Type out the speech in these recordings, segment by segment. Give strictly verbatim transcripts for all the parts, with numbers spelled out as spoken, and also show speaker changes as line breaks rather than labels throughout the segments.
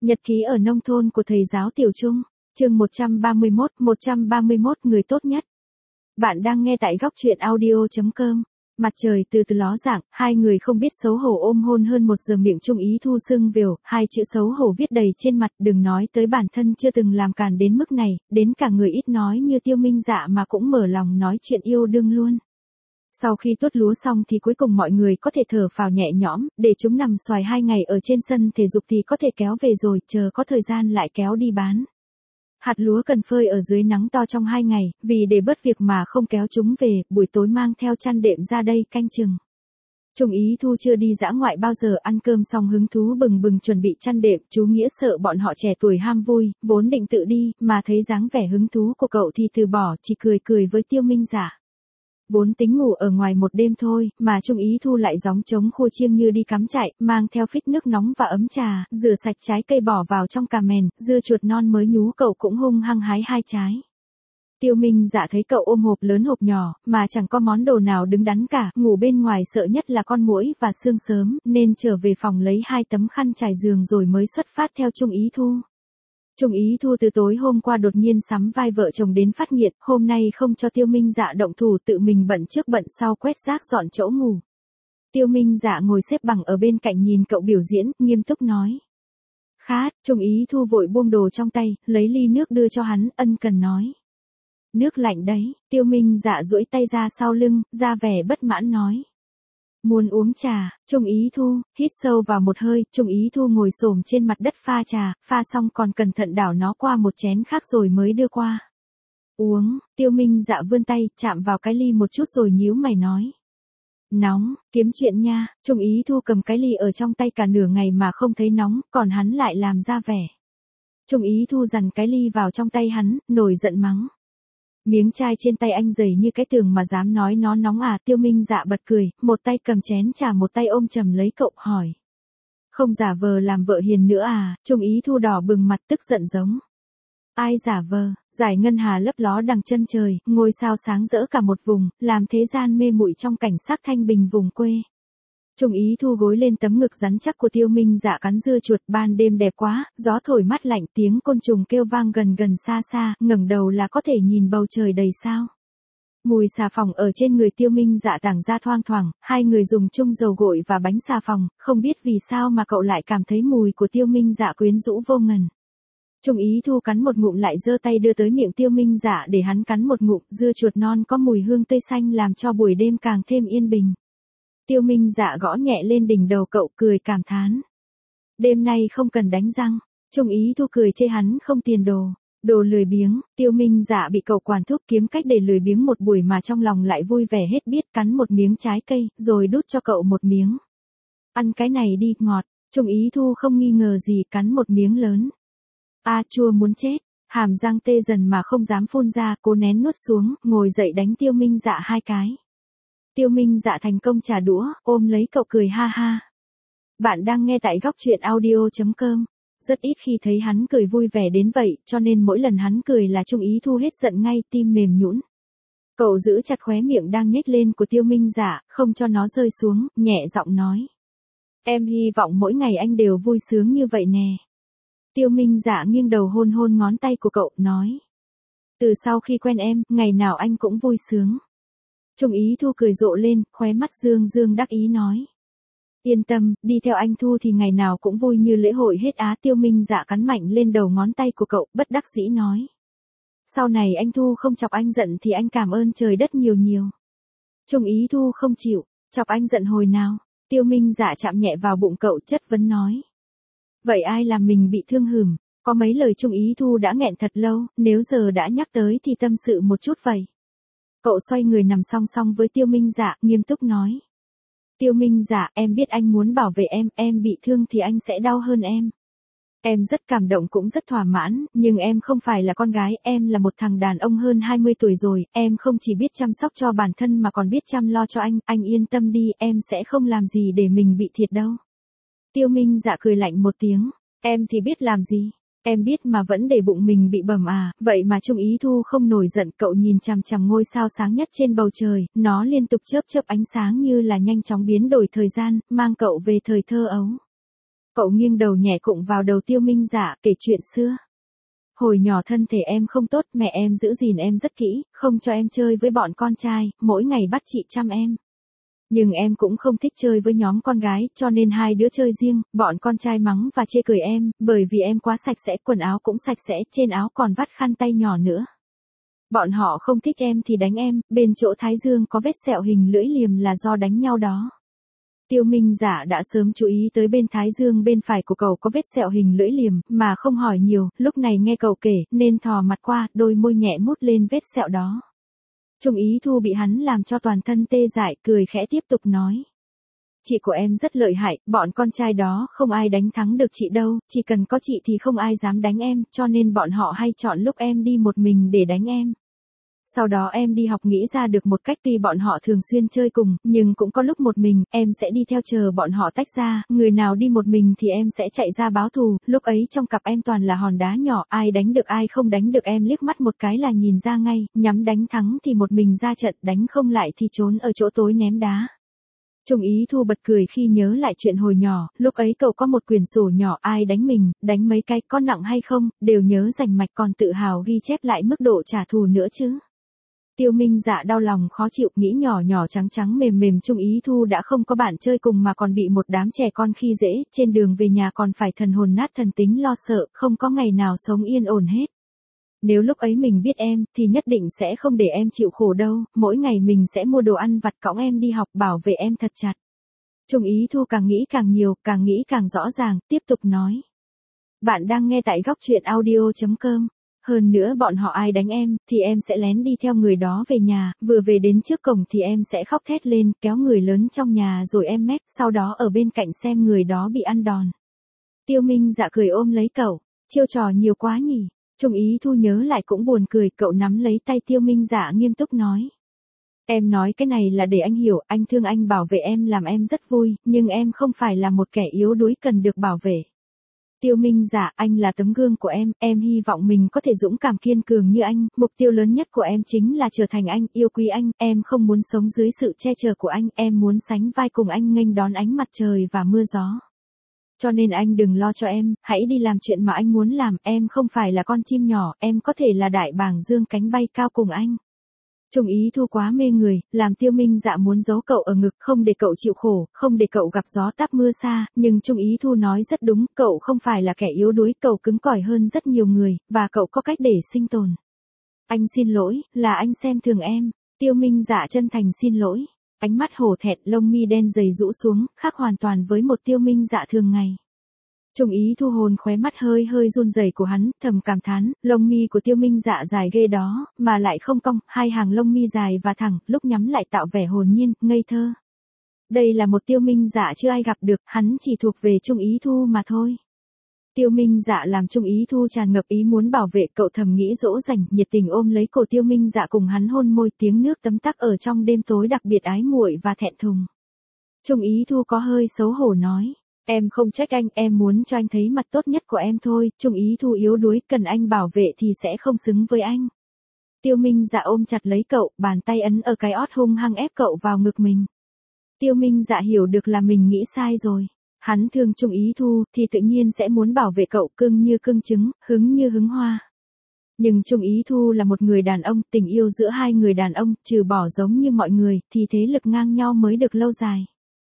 Nhật ký ở nông thôn của thầy giáo Tiểu Trung, chương một trăm ba mươi mốt, một trăm ba mươi mốt người tốt nhất. Bạn đang nghe tại góc truyện audio chấm com. Mặt trời từ từ ló dạng, hai người không biết xấu hổ ôm hôn hơn một giờ, miệng Trung Ý Thu sưng vều, hai chữ xấu hổ viết đầy trên mặt, đừng nói tới bản thân chưa từng làm càn đến mức này, đến cả người ít nói như Tiêu Minh Dạ mà cũng mở lòng nói chuyện yêu đương luôn. Sau khi tuốt lúa xong thì cuối cùng mọi người có thể thở phào nhẹ nhõm, để chúng nằm xoài hai ngày ở trên sân thể dục thì có thể kéo về rồi, chờ có thời gian lại kéo đi bán. Hạt lúa cần phơi ở dưới nắng to trong hai ngày, vì để bớt việc mà không kéo chúng về, buổi tối mang theo chăn đệm ra đây canh chừng. Trung Ý Thu chưa đi dã ngoại bao giờ, ăn cơm xong hứng thú bừng bừng chuẩn bị chăn đệm, chú Nghĩa sợ bọn họ trẻ tuổi ham vui, vốn định tự đi, mà thấy dáng vẻ hứng thú của cậu thì từ bỏ, chỉ cười cười với Tiêu Minh Dạ. Vốn tính ngủ ở ngoài một đêm thôi, mà Trung Ý Thu lại gióng trống khua chiêng như đi cắm trại, mang theo phích nước nóng và ấm trà, rửa sạch trái cây bỏ vào trong cà mèn, dưa chuột non mới nhú cậu cũng hung hăng hái hai trái. Tiêu Minh Dạ thấy cậu ôm hộp lớn hộp nhỏ, mà chẳng có món đồ nào đứng đắn cả, ngủ bên ngoài sợ nhất là con muỗi và sương sớm, nên trở về phòng lấy hai tấm khăn trải giường rồi mới xuất phát theo Trung Ý Thu. Trung Ý Thu từ tối hôm qua đột nhiên sắm vai vợ chồng đến phát nghiện, hôm nay không cho Tiêu Minh Dạ động thủ, tự mình bận trước bận sau quét rác dọn chỗ ngủ. Tiêu Minh Dạ ngồi xếp bằng ở bên cạnh nhìn cậu biểu diễn, nghiêm túc nói. Khát, Trung Ý Thu vội buông đồ trong tay, lấy ly nước đưa cho hắn, ân cần nói. Nước lạnh đấy, Tiêu Minh Dạ duỗi tay ra sau lưng, ra vẻ bất mãn nói. Muốn uống trà, Trung Ý Thu, hít sâu vào một hơi, Trung Ý Thu ngồi xổm trên mặt đất pha trà, pha xong còn cẩn thận đảo nó qua một chén khác rồi mới đưa qua. Uống, Tiêu Minh Dạ vươn tay, chạm vào cái ly một chút rồi nhíu mày nói. Nóng, kiếm chuyện nha, Trung Ý Thu cầm cái ly ở trong tay cả nửa ngày mà không thấy nóng, còn hắn lại làm ra vẻ. Trung Ý Thu dằn cái ly vào trong tay hắn, nổi giận mắng. Miếng chai trên tay anh dày như cái tường mà dám nói nó nóng à? Tiêu Minh Dạ bật cười, một tay cầm chén trà một tay ôm chầm lấy cậu, hỏi. Không giả vờ làm vợ hiền nữa à? Trung Ý Thu đỏ bừng mặt tức giận giống. Ai giả vờ, dải ngân hà lấp ló đằng chân trời, ngôi sao sáng rỡ cả một vùng, làm thế gian mê muội trong cảnh sắc thanh bình vùng quê. Trung Ý Thu gối lên tấm ngực rắn chắc của Tiêu Minh Dạ cắn dưa chuột, ban đêm đẹp quá, gió thổi mát lạnh, tiếng côn trùng kêu vang gần gần xa xa, ngẩng đầu là có thể nhìn bầu trời đầy sao. Mùi xà phòng ở trên người Tiêu Minh Dạ tàng ra thoang thoảng, hai người dùng chung dầu gội và bánh xà phòng, không biết vì sao mà cậu lại cảm thấy mùi của Tiêu Minh Dạ quyến rũ vô ngần. Trung Ý Thu cắn một ngụm lại giơ tay đưa tới miệng Tiêu Minh Dạ để hắn cắn một ngụm, dưa chuột non có mùi hương tươi xanh làm cho buổi đêm càng thêm yên bình. Tiêu Minh Dạ gõ nhẹ lên đỉnh đầu cậu, cười cảm thán. Đêm nay không cần đánh răng. Trung Ý Thu cười chê hắn không tiền đồ. Đồ lười biếng. Tiêu Minh Dạ bị cậu quản thúc kiếm cách để lười biếng một buổi mà trong lòng lại vui vẻ hết biết, cắn một miếng trái cây, rồi đút cho cậu một miếng. Ăn cái này đi, ngọt. Trung Ý Thu không nghi ngờ gì, cắn một miếng lớn. A chua muốn chết. Hàm răng tê dần mà không dám phun ra, cố nén nuốt xuống, ngồi dậy đánh Tiêu Minh Dạ hai cái. Tiêu Minh Dạ thành công trả đũa, ôm lấy cậu cười ha ha. Bạn đang nghe tại góc truyện audio chấm com. Rất ít khi thấy hắn cười vui vẻ đến vậy, cho nên mỗi lần hắn cười là Trung Ý Thu hết giận ngay, tim mềm nhũn. Cậu giữ chặt khóe miệng đang nhếch lên của Tiêu Minh Dạ, không cho nó rơi xuống, nhẹ giọng nói. Em hy vọng mỗi ngày anh đều vui sướng như vậy nè. Tiêu Minh Dạ nghiêng đầu hôn hôn ngón tay của cậu, nói. Từ sau khi quen em, ngày nào anh cũng vui sướng. Trung Ý Thu cười rộ lên, khóe mắt dương dương đắc ý nói. Yên tâm, đi theo anh Thu thì ngày nào cũng vui như lễ hội hết á. Tiêu Minh Dạ cắn mạnh lên đầu ngón tay của cậu, bất đắc dĩ nói. Sau này anh Thu không chọc anh giận thì anh cảm ơn trời đất nhiều nhiều. Trung Ý Thu không chịu, chọc anh giận hồi nào? Tiêu Minh Dạ chạm nhẹ vào bụng cậu, chất vấn nói. Vậy ai làm mình bị thương hửm? Có mấy lời Trung Ý Thu đã nghẹn thật lâu, nếu giờ đã nhắc tới thì tâm sự một chút vậy. Cậu xoay người nằm song song với Tiêu Minh Dạ, nghiêm túc nói. Tiêu Minh Dạ, em biết anh muốn bảo vệ em, em bị thương thì anh sẽ đau hơn em. Em rất cảm động cũng rất thỏa mãn, nhưng em không phải là con gái, em là một thằng đàn ông hơn hai mươi tuổi rồi, em không chỉ biết chăm sóc cho bản thân mà còn biết chăm lo cho anh, anh yên tâm đi, em sẽ không làm gì để mình bị thiệt đâu. Tiêu Minh Dạ cười lạnh một tiếng, em thì biết làm gì. Em biết mà vẫn để bụng mình bị bầm à, vậy mà Trung Ý Thu không nổi giận, cậu nhìn chằm chằm ngôi sao sáng nhất trên bầu trời, nó liên tục chớp chớp ánh sáng như là nhanh chóng biến đổi thời gian, mang cậu về thời thơ ấu. Cậu nghiêng đầu nhẹ cụng vào đầu Tiêu Minh Dạ, kể chuyện xưa. Hồi nhỏ thân thể em không tốt, mẹ em giữ gìn em rất kỹ, không cho em chơi với bọn con trai, mỗi ngày bắt chị chăm em. Nhưng em cũng không thích chơi với nhóm con gái, cho nên hai đứa chơi riêng, bọn con trai mắng và chê cười em, bởi vì em quá sạch sẽ, quần áo cũng sạch sẽ, trên áo còn vắt khăn tay nhỏ nữa. Bọn họ không thích em thì đánh em, bên chỗ thái dương có vết sẹo hình lưỡi liềm là do đánh nhau đó. Tiêu Minh Dạ đã sớm chú ý tới bên thái dương bên phải của cậu có vết sẹo hình lưỡi liềm, mà không hỏi nhiều, lúc này nghe cậu kể, nên thò mặt qua, đôi môi nhẹ mút lên vết sẹo đó. Trung Ý Thu bị hắn làm cho toàn thân tê dại, cười khẽ tiếp tục nói. Chị của em rất lợi hại, bọn con trai đó không ai đánh thắng được chị đâu, chỉ cần có chị thì không ai dám đánh em, cho nên bọn họ hay chọn lúc em đi một mình để đánh em. Sau đó em đi học nghĩ ra được một cách, tuy bọn họ thường xuyên chơi cùng, nhưng cũng có lúc một mình, em sẽ đi theo chờ bọn họ tách ra, người nào đi một mình thì em sẽ chạy ra báo thù, lúc ấy trong cặp em toàn là hòn đá nhỏ, ai đánh được ai không đánh được em liếc mắt một cái là nhìn ra ngay, nhắm đánh thắng thì một mình ra trận, đánh không lại thì trốn ở chỗ tối ném đá. Trung Ý Thu bật cười khi nhớ lại chuyện hồi nhỏ, lúc ấy cậu có một quyển sổ nhỏ, ai đánh mình, đánh mấy cái, có nặng hay không, đều nhớ rành mạch, còn tự hào ghi chép lại mức độ trả thù nữa chứ. Tiêu Minh Dạ đau lòng khó chịu, nghĩ nhỏ nhỏ trắng trắng mềm mềm Trung Ý Thu đã không có bạn chơi cùng mà còn bị một đám trẻ con khi dễ, trên đường về nhà còn phải thần hồn nát thần tính lo sợ, không có ngày nào sống yên ổn hết. Nếu lúc ấy mình biết em, thì nhất định sẽ không để em chịu khổ đâu, mỗi ngày mình sẽ mua đồ ăn vặt cõng em đi học, bảo vệ em thật chặt. Trung Ý Thu càng nghĩ càng nhiều, càng nghĩ càng rõ ràng, tiếp tục nói. Bạn đang nghe tại góc truyện audio chấm com. Hơn nữa bọn họ ai đánh em, thì em sẽ lén đi theo người đó về nhà, vừa về đến trước cổng thì em sẽ khóc thét lên, kéo người lớn trong nhà rồi em mét, sau đó ở bên cạnh xem người đó bị ăn đòn. Tiêu Minh Dạ cười ôm lấy cậu, chiêu trò nhiều quá nhỉ. Trung Ý Thu nhớ lại cũng buồn cười, cậu nắm lấy tay Tiêu Minh Dạ nghiêm túc nói. Em nói cái này là để anh hiểu, anh thương anh bảo vệ em làm em rất vui, nhưng em không phải là một kẻ yếu đuối cần được bảo vệ. Tiêu Minh Dạ, anh là tấm gương của em, em hy vọng mình có thể dũng cảm kiên cường như anh, mục tiêu lớn nhất của em chính là trở thành anh, yêu quý anh, em không muốn sống dưới sự che chở của anh, em muốn sánh vai cùng anh nghênh đón ánh mặt trời và mưa gió. Cho nên anh đừng lo cho em, hãy đi làm chuyện mà anh muốn làm, em không phải là con chim nhỏ, em có thể là đại bàng dương cánh bay cao cùng anh. Trung Ý Thu quá mê người, làm Tiêu Minh Dạ muốn giấu cậu ở ngực, không để cậu chịu khổ, không để cậu gặp gió táp mưa xa, nhưng Trung Ý Thu nói rất đúng, cậu không phải là kẻ yếu đuối, cậu cứng cỏi hơn rất nhiều người, và cậu có cách để sinh tồn. Anh xin lỗi, là anh xem thường em. Tiêu Minh Dạ chân thành xin lỗi. Ánh mắt hổ thẹn, lông mi đen dày rũ xuống, khác hoàn toàn với một Tiêu Minh Dạ thường ngày. Trung Ý Thu hồn khóe mắt hơi hơi run rẩy của hắn, thầm cảm thán, lông mi của Tiêu Minh Dạ dài ghê đó, mà lại không cong, hai hàng lông mi dài và thẳng, lúc nhắm lại tạo vẻ hồn nhiên, ngây thơ. Đây là một Tiêu Minh Dạ chưa ai gặp được, hắn chỉ thuộc về Trung Ý Thu mà thôi. Tiêu Minh Dạ làm Trung Ý Thu tràn ngập ý muốn bảo vệ, cậu thầm nghĩ dỗ dành, nhiệt tình ôm lấy cổ Tiêu Minh Dạ cùng hắn hôn môi, tiếng nước tấm tắc ở trong đêm tối đặc biệt ái muội và thẹn thùng. Trung Ý Thu có hơi xấu hổ nói. Em không trách anh, em muốn cho anh thấy mặt tốt nhất của em thôi, Trung Ý Thu yếu đuối, cần anh bảo vệ thì sẽ không xứng với anh. Tiêu Minh Dạ ôm chặt lấy cậu, bàn tay ấn ở cái ót hung hăng ép cậu vào ngực mình. Tiêu Minh Dạ hiểu được là mình nghĩ sai rồi. Hắn thương Trung Ý Thu, thì tự nhiên sẽ muốn bảo vệ cậu, cưng như cưng trứng, hứng như hứng hoa. Nhưng Trung Ý Thu là một người đàn ông, tình yêu giữa hai người đàn ông, trừ bỏ giống như mọi người, thì thế lực ngang nhau mới được lâu dài.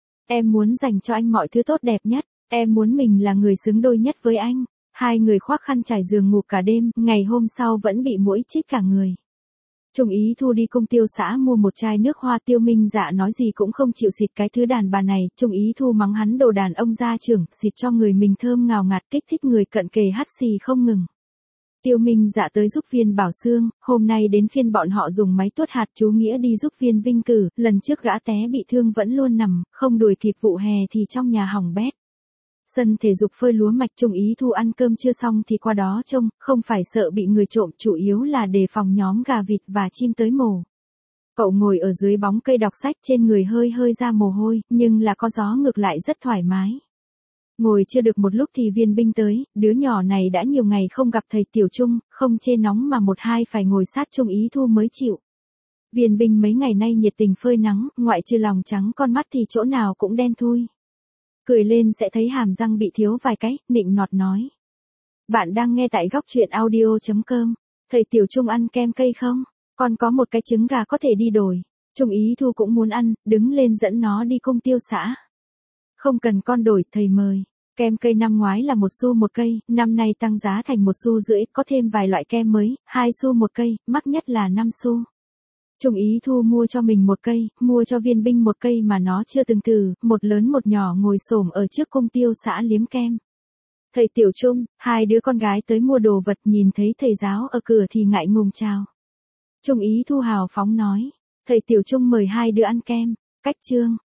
Em muốn dành cho anh mọi thứ tốt đẹp nhất, em muốn mình là người xứng đôi nhất với anh. Hai người khoác khăn trải giường ngủ cả đêm, ngày hôm sau vẫn bị muỗi chích cả người. Trung Ý Thu đi công tiêu xã mua một chai nước hoa, Tiêu Minh Dạ nói gì cũng không chịu xịt cái thứ đàn bà này, Trung Ý Thu mắng hắn đồ đàn ông gia trưởng, xịt cho người mình thơm ngào ngạt kích thích người cận kề hắt xì không ngừng. Tiêu Minh Dạ tới giúp Viên Bảo Sương, hôm nay đến phiên bọn họ dùng máy tuốt hạt, chú Nghĩa đi giúp Viên Vinh Cử, lần trước gã té bị thương vẫn luôn nằm, không đuổi kịp vụ hè thì trong nhà hỏng bét. Sân thể dục phơi lúa mạch, Trung Ý Thu ăn cơm chưa xong thì qua đó trông, không phải sợ bị người trộm, chủ yếu là đề phòng nhóm gà vịt và chim tới mổ. Cậu ngồi ở dưới bóng cây đọc sách, trên người hơi hơi ra mồ hôi, nhưng là có gió ngược lại rất thoải mái. Ngồi chưa được một lúc thì Viên Binh tới, đứa nhỏ này đã nhiều ngày không gặp thầy Tiểu Trung, không chê nóng mà một hai phải ngồi sát Trung Ý Thu mới chịu. Viên Binh mấy ngày nay nhiệt tình phơi nắng, ngoại trừ lòng trắng con mắt thì chỗ nào cũng đen thui. cười lên sẽ thấy hàm răng bị thiếu vài cái, nịnh nọt nói. Bạn đang nghe tại góc truyện audio.com. Thầy Tiểu Trung ăn kem cây không? Con có một cái trứng gà có thể đi đổi. Trung Ý Thu cũng muốn ăn, đứng lên dẫn nó đi cung tiêu xã. Không cần con đổi, thầy mời. Kem cây năm ngoái là một xu một cây, năm nay tăng giá thành một xu rưỡi, có thêm vài loại kem mới, hai xu một cây, mắc nhất là năm xu. Trung Ý Thu mua cho mình một cây, mua cho Viên Binh một cây mà nó chưa từng thử, một lớn một nhỏ ngồi xổm ở trước cung tiêu xã liếm kem. Thầy Tiểu Trung, hai đứa con gái tới mua đồ vật nhìn thấy thầy giáo ở cửa thì ngại ngùng chào. Trung Ý Thu hào phóng nói, thầy Tiểu Trung mời hai đứa ăn kem, cách chương.